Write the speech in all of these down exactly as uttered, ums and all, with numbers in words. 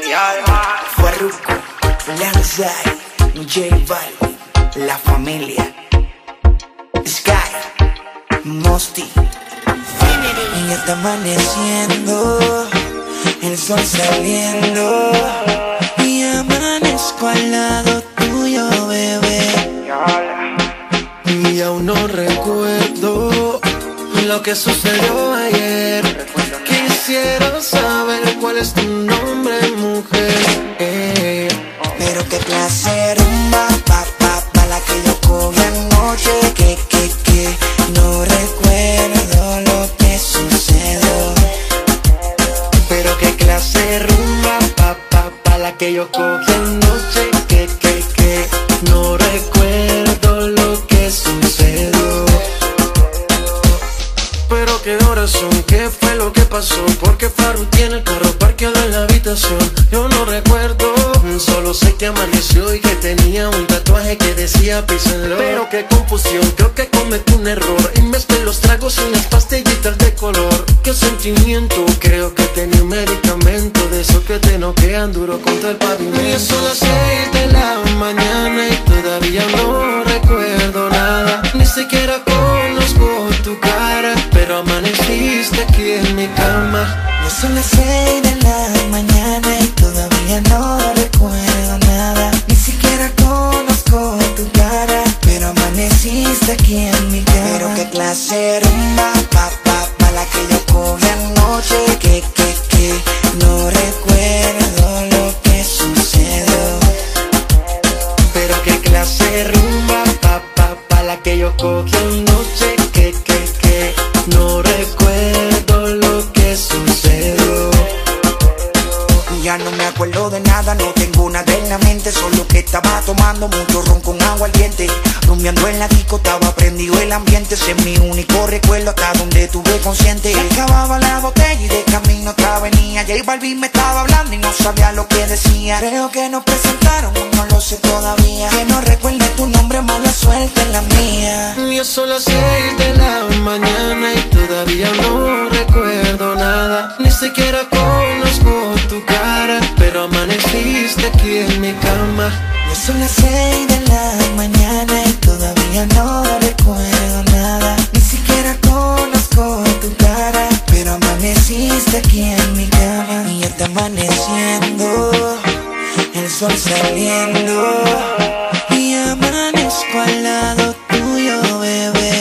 Farruko, Lanzai, J Balvin, La Familia, Sky, Mosty, y ya está amaneciendo, el sol saliendo, y amanezco al lado tuyo, bebé. Y aún no recuerdo lo que sucedió ayer. Quisiera saber cuál es tu nombre, mujer. eh. Pero qué clase rumba, pa, pa, pa, la que yo cogí anoche. Que, que, que, no recuerdo lo que sucedió. Pero qué clase rumba, pa, pa, pa, la que yo cogí anoche. Que, que, que, no recuerdo lo que sucedió. Pero qué horas son, qué fue lo que pasó. Porque Farru tiene el carro parqueado en la habitación. Yo no recuerdo, solo sé que amaneció y que tenía un tatuaje que decía Peace and Love. Pero qué confusión, creo que cometí un error y mezclé los tragos y las pastillitas de color. Qué sentimiento, creo que tenía un medicamento de esos que te noquean duro contra el pavimento. Y son las seis de la mañana y todavía no recuerdo nada. Ni siquiera conozco tu cara, pero amaneciste aquí en mi cama. Ya son las seis de la mañana y todavía no recuerdo nada. Ni siquiera conozco tu cara, pero amaneciste aquí en mi cama. Pero qué clase rumba, pa, pa, pa, la que yo cogí anoche. Que, que, que, no recuerdo lo que sucedió. Pero qué clase rumba, pa, pa, pa, la que yo cogí anoche. Que, que, que, no recuerdo lo que sucedió. Ya no me acuerdo de nada, no tengo nada en la mente. Solo que estaba tomando mucho ron con agua al diente. Rumbeando en la disco, estaba prendido el ambiente. Ese es mi único recuerdo hasta donde estuve consciente. Se acababa la botella y de camino otra venía. J Balvin me estaba hablando y no sabía lo que decía. Creo que nos presentaron, no lo sé todavía. Que no recuerde tu nombre, mala suerte en la mía. Ya son las seis de la mañana y todavía no recuerdo nada. Ni siquiera conozco tu cara, pero amaneciste aquí en mi cama. Ya son las seis de la mañana y todavía no recuerdo nada. Ni siquiera conozco tu cara, pero amaneciste aquí en mi cama. Y ya está amaneciendo, el sol saliendo, y amanezco al lado tuyo, bebé.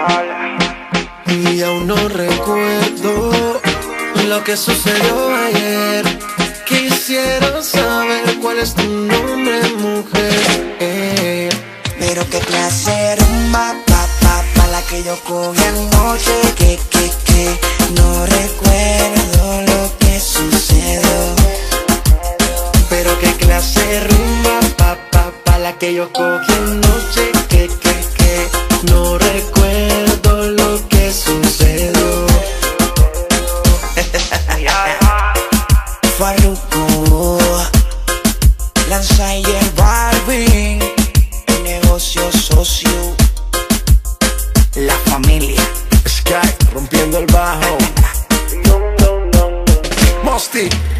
Y aún no recuerdo lo que sucedió ayer. Quisiera saber cuál es tu nombre, mujer. eh. Pero qué clase rumba, pa, pa, pa, la que yo cogí anoche. Que, que, que, no recuerdo lo que sucedió. Pero qué clase rumba, pa, pa, pa, la que yo cogí anoche. Que, que, que, no recuerdo lo que sucedió. Farruko, Lanzai, J Balvin, el negocio socio, La Familia, Sky rompiendo el bajo. Mosty.